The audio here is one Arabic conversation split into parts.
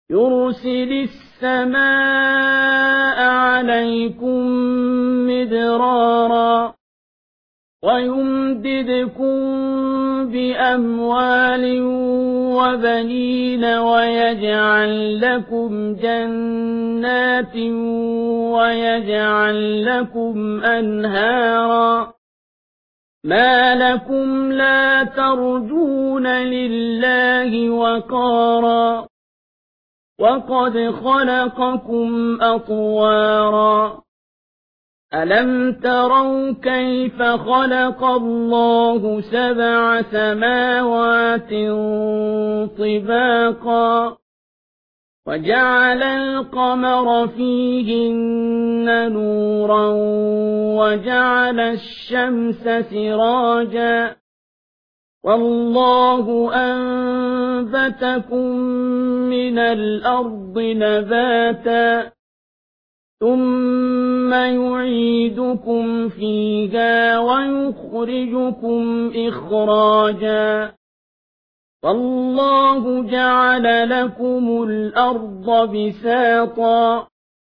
يرسل السماء عليكم مدرارا ويمددكم بأموال وبنين ويجعل لكم جنات ويجعل لكم أنهارا ما لكم لا ترجون لله وقارا وقد خلقكم أطوارا ألم تروا كيف خلق الله 7 سماوات طباقا وجعل القمر فيهن نورا وجعل الشمس سراجا والله أنبتكم من الأرض نباتا ثم يعيدكم فيها ويخرجكم إخراجا والله جعل لكم الأرض بساطا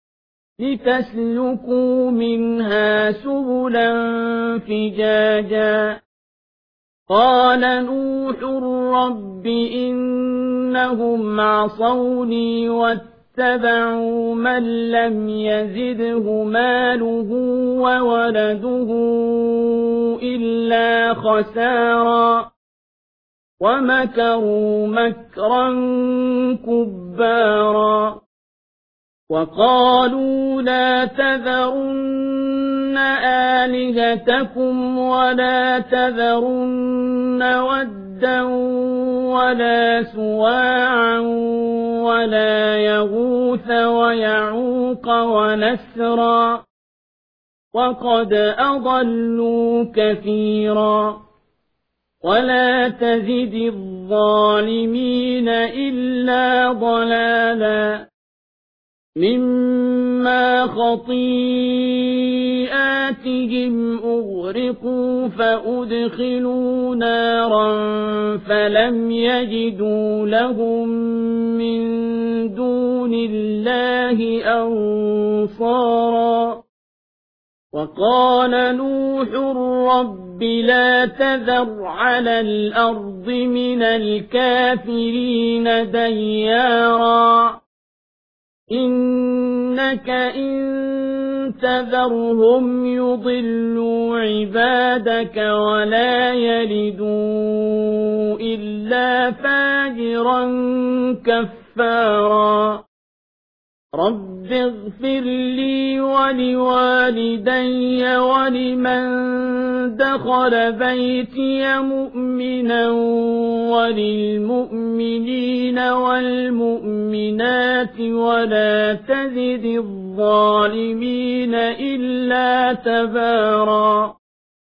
لتسلكوا منها سبلا فجاجا قال نوح رب إنهم عصوني واتبعوا من لم يزده ماله وولده إلا خسارا ومكروا مكرا كبارا وقالوا لا تذرن آلهتكم ولا تذرن ودا ولا سواعا ولا يغوث ويعوق ونسرا وقد أضلوا كثيرا ولا تزد الظالمين إلا ضلالا مما خطيئاتهم أغرقوا فأدخلوا نارا فلم يجدوا لهم من دون الله أنصارا وقال نوح رب لا تذر على الأرض من الكافرين ديارا إنك إن تذرهم يضلوا عبادك ولا يلدوا إلا فاجرا كفارا رب اغفر لي ولوالدي ولمن دخل بيتي مؤمنا وللمؤمنين والمؤمنات ولا تزد الظالمين إلا تبارا